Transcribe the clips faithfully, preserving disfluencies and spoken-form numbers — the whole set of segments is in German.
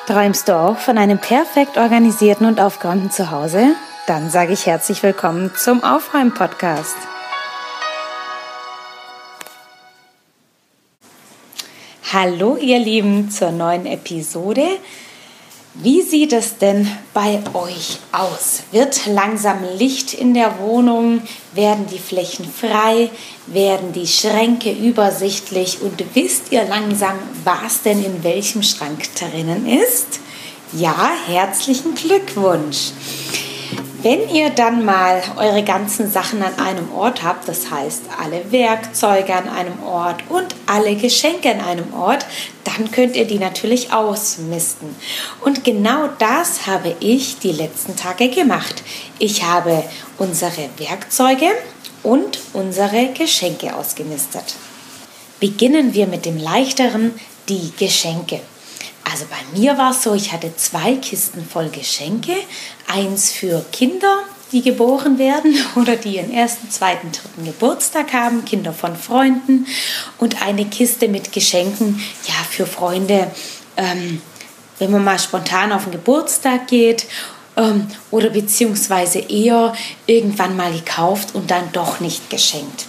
Träumst du auch von einem perfekt organisierten und aufgeräumten Zuhause? Dann sage ich herzlich willkommen zum Aufräumen-Podcast. Hallo ihr Lieben zur neuen Episode. Wie sieht es denn bei euch aus? Wird langsam Licht in der Wohnung? Werden die Flächen frei? Werden die Schränke übersichtlich? Und wisst ihr langsam, was denn in welchem Schrank drinnen ist? Ja, herzlichen Glückwunsch! Wenn ihr dann mal eure ganzen Sachen an einem Ort habt, das heißt alle Werkzeuge an einem Ort und alle Geschenke an einem Ort, dann könnt ihr die natürlich ausmisten. Und genau das habe ich die letzten Tage gemacht. Ich habe unsere Werkzeuge und unsere Geschenke ausgemistet. Beginnen wir mit dem Leichteren, die Geschenke. Also bei mir war es so, ich hatte zwei Kisten voll Geschenke, eins für Kinder, die geboren werden oder die ihren ersten, zweiten, dritten Geburtstag haben, Kinder von Freunden, und eine Kiste mit Geschenken, ja, für Freunde, ähm, wenn man mal spontan auf den Geburtstag geht ähm, oder beziehungsweise eher irgendwann mal gekauft und dann doch nicht geschenkt.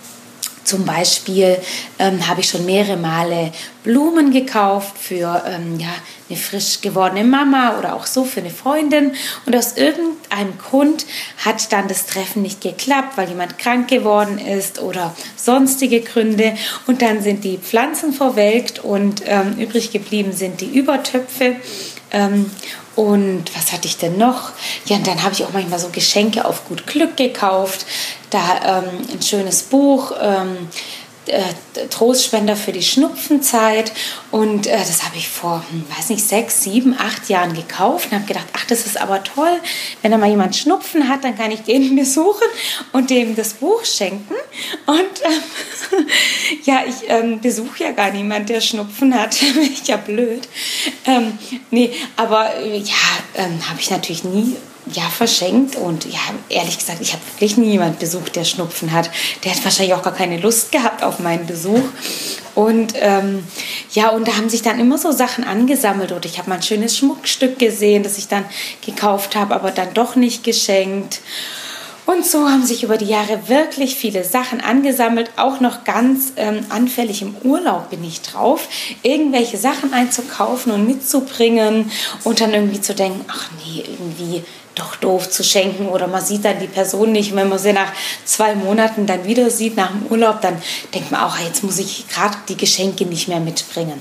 Zum Beispiel ähm, habe ich schon mehrere Male Blumen gekauft für ähm, ja, eine frisch gewordene Mama oder auch so für eine Freundin. Und aus irgendeinem Grund hat dann das Treffen nicht geklappt, weil jemand krank geworden ist oder sonstige Gründe. Und dann sind die Pflanzen verwelkt und ähm, übrig geblieben sind die Übertöpfe. Ähm, Und was hatte ich denn noch? Ja, und dann habe ich auch manchmal so Geschenke auf gut Glück gekauft. Da ähm, ein schönes Buch, ähm, äh, Trostspender für die Schnupfenzeit. Und äh, das habe ich vor, hm, weiß nicht, sechs, sieben, acht Jahren gekauft. Und habe gedacht, ach, das ist aber toll. Wenn da mal jemand Schnupfen hat, dann kann ich den besuchen und dem das Buch schenken. Und ähm, ja, ich ähm, besuche ja gar niemand, der Schnupfen hat. Bin ich ja blöd. Ähm, nee, aber äh, ja, ähm, habe ich natürlich nie ja, verschenkt. Und ja, ehrlich gesagt, ich habe wirklich nie jemanden besucht, der Schnupfen hat. Der hat wahrscheinlich auch gar keine Lust gehabt auf meinen Besuch. Und ähm, ja, und da haben sich dann immer so Sachen angesammelt. Oder ich habe mal ein schönes Schmuckstück gesehen, das ich dann gekauft habe, aber dann doch nicht geschenkt. Und so haben sich über die Jahre wirklich viele Sachen angesammelt. Auch noch ganz ähm, anfällig im Urlaub bin ich drauf, irgendwelche Sachen einzukaufen und mitzubringen und dann irgendwie zu denken, ach nee, irgendwie doch doof zu schenken, oder man sieht dann die Person nicht. Und wenn man sie nach zwei Monaten dann wieder sieht, nach dem Urlaub, dann denkt man auch, jetzt muss ich gerade die Geschenke nicht mehr mitbringen.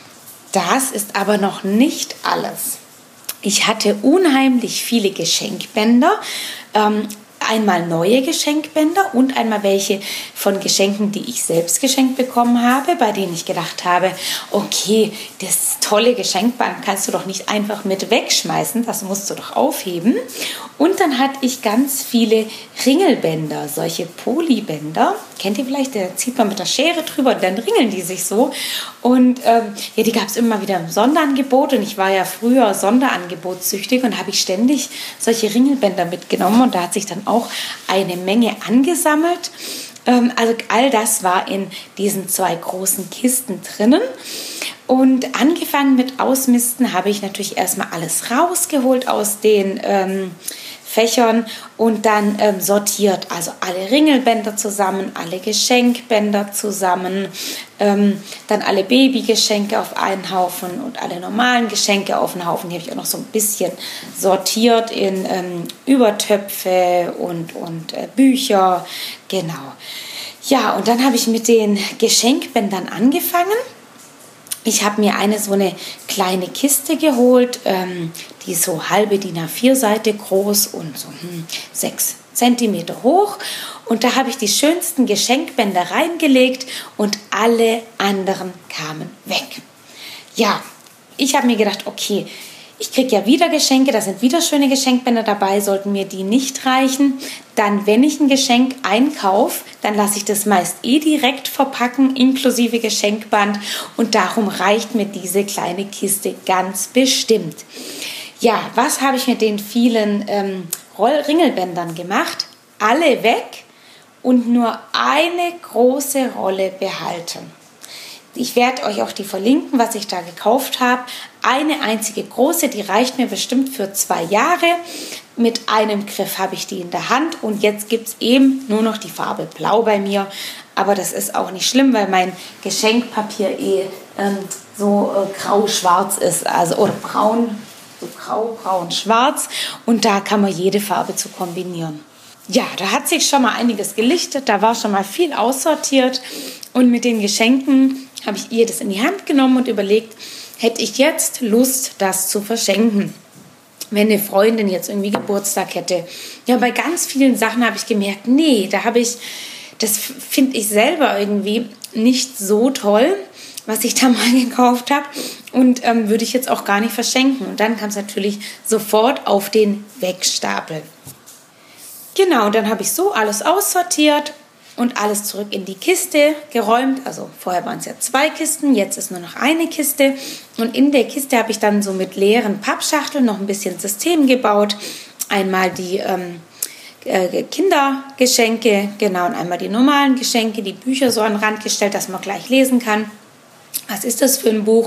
Das ist aber noch nicht alles. Ich hatte unheimlich viele Geschenkbänder, ähm, einmal neue Geschenkbänder und einmal welche von Geschenken, die ich selbst geschenkt bekommen habe, bei denen ich gedacht habe, okay, das tolle Geschenkband kannst du doch nicht einfach mit wegschmeißen, das musst du doch aufheben. Und dann hatte ich ganz viele Ringelbänder, solche Polybänder. Kennt ihr vielleicht, da zieht man mit der Schere drüber und dann ringeln die sich so. Und ähm, ja, die gab es immer wieder im Sonderangebot und ich war ja früher sonderangebotsüchtig und habe ich ständig solche Ringelbänder mitgenommen und da hat sich dann auch eine Menge angesammelt. Ähm, also all das war in diesen zwei großen Kisten drinnen. Und angefangen mit Ausmisten habe ich natürlich erstmal alles rausgeholt aus den ähm, Fächern und dann ähm, sortiert, also alle Ringelbänder zusammen, alle Geschenkbänder zusammen, ähm, dann alle Babygeschenke auf einen Haufen und alle normalen Geschenke auf einen Haufen. Die habe ich auch noch so ein bisschen sortiert in ähm, Übertöpfe und, und äh, Bücher, genau. Ja, und dann habe ich mit den Geschenkbändern angefangen. Ich habe mir eine so eine kleine Kiste geholt, ähm, die ist so halbe D I N A vier Seite groß und so hm, sechs Zentimeter hoch. Und da habe ich die schönsten Geschenkbänder reingelegt und alle anderen kamen weg. Ja, ich habe mir gedacht, okay, ich kriege ja wieder Geschenke, da sind wieder schöne Geschenkbänder dabei, sollten mir die nicht reichen. Dann, wenn ich ein Geschenk einkaufe, dann lasse ich das meist eh direkt verpacken, inklusive Geschenkband. Und darum reicht mir diese kleine Kiste ganz bestimmt. Ja, was habe ich mit den vielen ähm, Ringelbändern gemacht? Alle weg und nur eine große Rolle behalten. Ich werde euch auch die verlinken, was ich da gekauft habe. Eine einzige große, die reicht mir bestimmt für zwei Jahre. Mit einem Griff habe ich die in der Hand und jetzt gibt es eben nur noch die Farbe Blau bei mir. Aber das ist auch nicht schlimm, weil mein Geschenkpapier eh ähm, so äh, grau-schwarz ist, also oder braun, so grau, braun, schwarz und da kann man jede Farbe zu kombinieren. Ja, da hat sich schon mal einiges gelichtet, da war schon mal viel aussortiert und mit den Geschenken habe ich ihr das in die Hand genommen und überlegt, hätte ich jetzt Lust, das zu verschenken, wenn eine Freundin jetzt irgendwie Geburtstag hätte. Ja, bei ganz vielen Sachen habe ich gemerkt, nee, da habe ich, das finde ich selber irgendwie nicht so toll, was ich da mal gekauft habe und ähm, würde ich jetzt auch gar nicht verschenken. Und dann kam es natürlich sofort auf den Wegstapel. Genau, dann habe ich so alles aussortiert und alles zurück in die Kiste geräumt. Also vorher waren es ja zwei Kisten, jetzt ist nur noch eine Kiste. Und in der Kiste habe ich dann so mit leeren Pappschachteln noch ein bisschen System gebaut. Einmal die ähm, äh, Kindergeschenke, genau, und einmal die normalen Geschenke, die Bücher so an den Rand gestellt, dass man gleich lesen kann. Was ist das für ein Buch?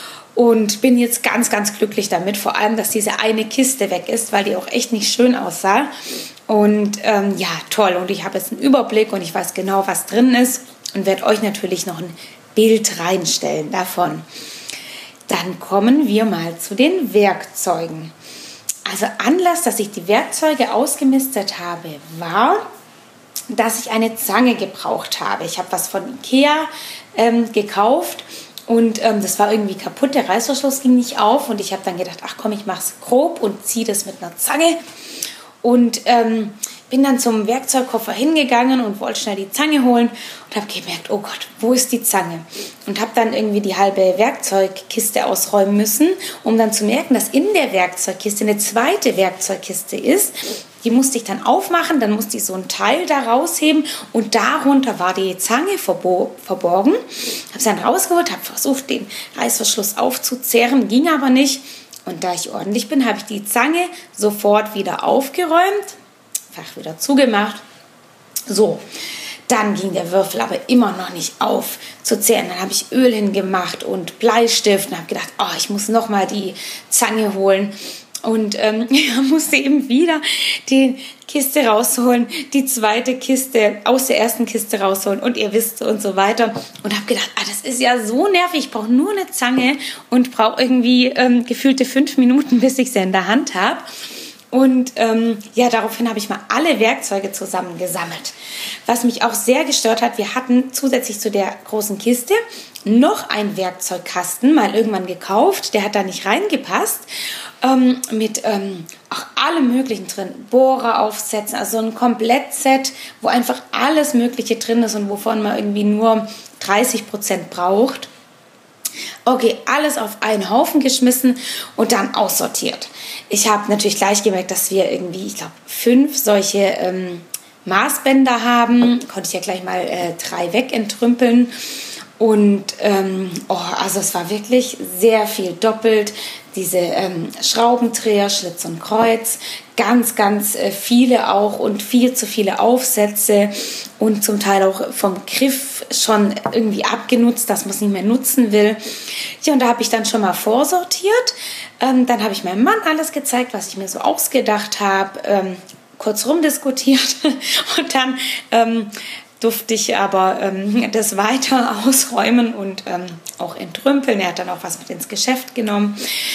Und bin jetzt ganz, ganz glücklich damit, vor allem, dass diese eine Kiste weg ist, weil die auch echt nicht schön aussah. Und ähm, ja, toll. Und ich habe jetzt einen Überblick und ich weiß genau, was drin ist und werde euch natürlich noch ein Bild reinstellen davon. Dann kommen wir mal zu den Werkzeugen. Also Anlass, dass ich die Werkzeuge ausgemistet habe, war, dass ich eine Zange gebraucht habe. Ich habe was von Ikea ähm, gekauft. Und ähm, das war irgendwie kaputt, der Reißverschluss ging nicht auf und ich habe dann gedacht, ach komm, ich mache es grob und ziehe das mit einer Zange und ähm, bin dann zum Werkzeugkoffer hingegangen und wollte schnell die Zange holen und habe gemerkt, oh Gott, wo ist die Zange? Und habe dann irgendwie die halbe Werkzeugkiste ausräumen müssen, um dann zu merken, dass in der Werkzeugkiste eine zweite Werkzeugkiste ist. Die musste ich dann aufmachen, dann musste ich so ein Teil da rausheben und darunter war die Zange verbo- verborgen. Habe sie dann rausgeholt, habe versucht, den Reißverschluss aufzuzerren, ging aber nicht. Und da ich ordentlich bin, habe ich die Zange sofort wieder aufgeräumt, Fach wieder zugemacht. So, dann ging der Würfel aber immer noch nicht auf zu zehren. Dann habe ich Öl hingemacht und Bleistift und habe gedacht, oh, ich muss nochmal die Zange holen. Und ähm, musste eben wieder die Kiste rausholen, die zweite Kiste aus der ersten Kiste rausholen und ihr wisst und so weiter. Und habe gedacht, ah, das ist ja so nervig, ich brauche nur eine Zange und brauche irgendwie ähm, gefühlte fünf Minuten, bis ich sie in der Hand habe. Und ähm, ja, daraufhin habe ich mal alle Werkzeuge zusammengesammelt. Was mich auch sehr gestört hat, wir hatten zusätzlich zu der großen Kiste noch einen Werkzeugkasten, mal irgendwann gekauft, der hat da nicht reingepasst, ähm, mit ähm, auch allem Möglichen drin, Bohrer aufsetzen, also ein Komplettset, wo einfach alles Mögliche drin ist und wovon man irgendwie nur dreißig Prozent braucht. Okay, alles auf einen Haufen geschmissen und dann aussortiert. Ich habe natürlich gleich gemerkt, dass wir irgendwie, ich glaube, fünf solche ähm, Maßbänder haben. Konnte ich ja gleich mal äh, drei wegentrümpeln. Und ähm, oh, also es war wirklich sehr viel doppelt. Diese ähm, Schraubendreher, Schlitz und Kreuz, ganz, ganz äh, viele auch und viel zu viele Aufsätze und zum Teil auch vom Griff schon irgendwie abgenutzt, dass man es nicht mehr nutzen will. Ja, und da habe ich dann schon mal vorsortiert. Ähm, dann habe ich meinem Mann alles gezeigt, was ich mir so ausgedacht habe, ähm, kurz rumdiskutiert und dann ähm, durfte ich aber ähm, das weiter ausräumen und ähm, auch entrümpeln. Er hat dann auch was mit ins Geschäft genommen.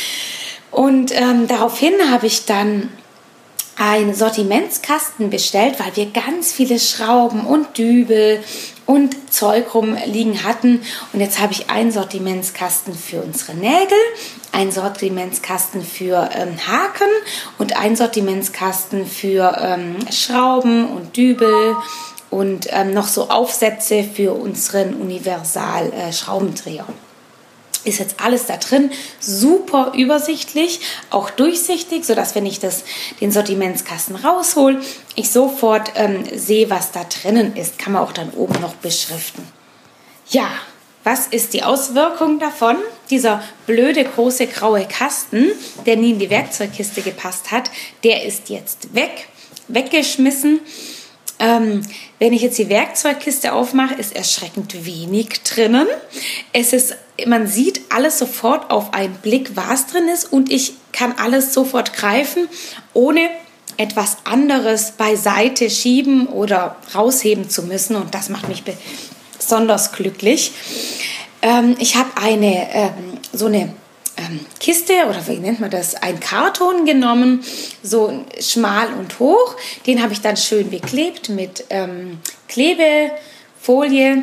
Und ähm, daraufhin habe ich dann einen Sortimentskasten bestellt, weil wir ganz viele Schrauben und Dübel und Zeug rumliegen hatten. Und jetzt habe ich einen Sortimentskasten für unsere Nägel, einen Sortimentskasten für ähm, Haken und einen Sortimentskasten für ähm, Schrauben und Dübel und ähm, noch so Aufsätze für unseren Universal-Schraubendreher. Ist jetzt alles da drin, super übersichtlich, auch durchsichtig, sodass, wenn ich das, den Sortimentskasten raushole, ich sofort ähm, sehe, was da drinnen ist. Kann man auch dann oben noch beschriften. Ja, was ist die Auswirkung davon? Dieser blöde große graue Kasten, der nie in die Werkzeugkiste gepasst hat, der ist jetzt weg, weggeschmissen. Ähm, wenn ich jetzt die Werkzeugkiste aufmache, ist erschreckend wenig drinnen. Es ist, man sieht alles sofort auf einen Blick, was drin ist, und ich kann alles sofort greifen, ohne etwas anderes beiseite schieben oder rausheben zu müssen, und das macht mich besonders glücklich. Ähm, ich habe eine ähm, so eine ähm, Kiste, oder wie nennt man das, ein Karton genommen, so schmal und hoch. Den habe ich dann schön beklebt mit ähm, Klebefolie.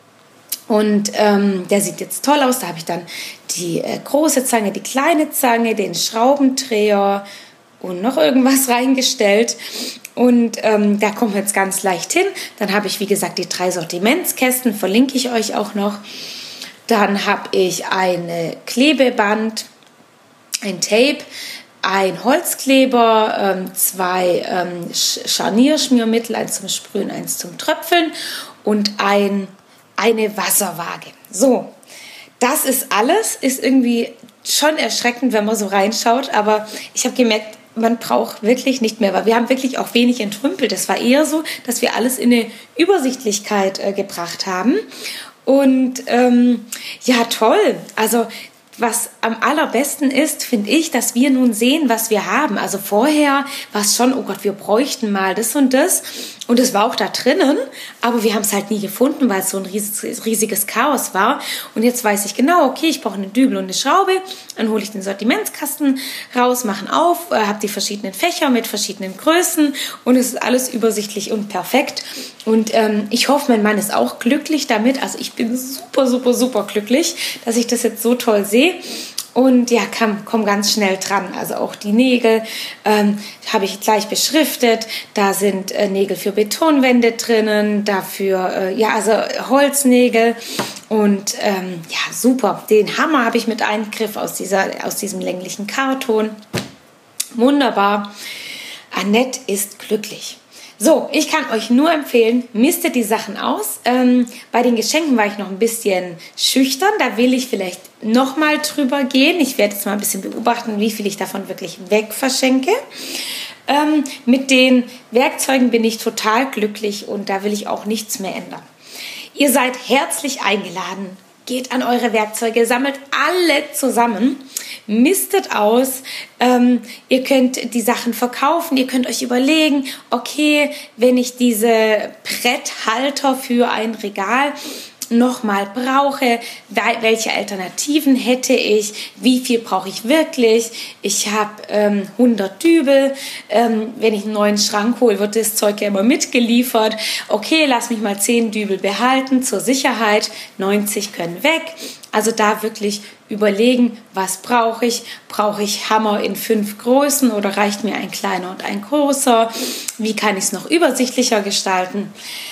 Und ähm, der sieht jetzt toll aus. Da habe ich dann die äh, große Zange, die kleine Zange, den Schraubendreher und noch irgendwas reingestellt. Und ähm, da kommen wir jetzt ganz leicht hin. Dann habe ich, wie gesagt, die drei Sortimentskästen, verlinke ich euch auch noch. Dann habe ich ein Klebeband, ein Tape, ein Holzkleber, ähm, zwei ähm, Scharnierschmiermittel, eins zum Sprühen, eins zum Tröpfeln und ein, eine Wasserwaage. So, das ist alles, ist irgendwie schon erschreckend, wenn man so reinschaut, aber ich habe gemerkt, man braucht wirklich nicht mehr, weil wir haben wirklich auch wenig entrümpelt. Es war eher so, dass wir alles in eine Übersichtlichkeit äh, gebracht haben. Und ähm, ja, toll. Also was am allerbesten ist, finde ich, dass wir nun sehen, was wir haben. Also vorher war es schon, oh Gott, wir bräuchten mal das und das. Und es war auch da drinnen, aber wir haben es halt nie gefunden, weil es so ein riesiges, riesiges Chaos war. Und jetzt weiß ich genau, okay, ich brauche einen Dübel und eine Schraube. Dann hole ich den Sortimentskasten raus, mache ihn auf, äh, habe die verschiedenen Fächer mit verschiedenen Größen und es ist alles übersichtlich und perfekt. Und ähm, ich hoffe, mein Mann ist auch glücklich damit. Also ich bin super, super, super glücklich, dass ich das jetzt so toll sehe. Und ja, komm, komm ganz schnell dran. Also auch die Nägel ähm, habe ich gleich beschriftet. Da sind äh, Nägel für Betonwände drinnen, dafür, äh, ja, also Holznägel. Und ähm, ja, super. Den Hammer habe ich mit Eingriff aus, dieser, aus diesem länglichen Karton. Wunderbar. Annette ist glücklich. So, ich kann euch nur empfehlen, mistet die Sachen aus. Ähm, bei den Geschenken war ich noch ein bisschen schüchtern. Da will ich vielleicht nochmal drüber gehen. Ich werde jetzt mal ein bisschen beobachten, wie viel ich davon wirklich wegverschenke. Ähm, mit den Werkzeugen bin ich total glücklich und da will ich auch nichts mehr ändern. Ihr seid herzlich eingeladen. Geht an eure Werkzeuge, sammelt alle zusammen, mistet aus. Ähm, ihr könnt die Sachen verkaufen, ihr könnt euch überlegen, okay, wenn ich diese Bretthalter für ein Regal nochmal brauche, welche Alternativen hätte ich, wie viel brauche ich wirklich, ich habe ähm, hundert Dübel, ähm, wenn ich einen neuen Schrank hole, wird das Zeug ja immer mitgeliefert, okay, lass mich mal zehn Dübel behalten zur Sicherheit, neunzig können weg, also da wirklich überlegen, was brauche ich, brauche ich Hammer in fünf Größen oder reicht mir ein kleiner und ein großer, wie kann ich es noch übersichtlicher gestalten.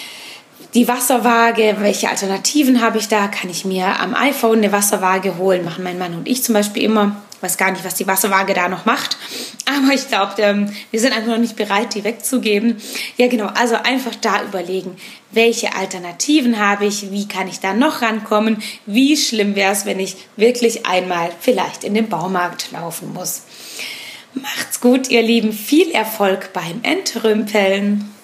Die Wasserwaage, welche Alternativen habe ich da? Kann ich mir am iPhone eine Wasserwaage holen? Machen mein Mann und ich zum Beispiel immer. Ich weiß gar nicht, was die Wasserwaage da noch macht. Aber ich glaube, ähm, wir sind einfach noch nicht bereit, die wegzugeben. Ja, genau. Also einfach da überlegen, welche Alternativen habe ich? Wie kann ich da noch rankommen? Wie schlimm wäre es, wenn ich wirklich einmal vielleicht in den Baumarkt laufen muss? Macht's gut, ihr Lieben. Viel Erfolg beim Entrümpeln.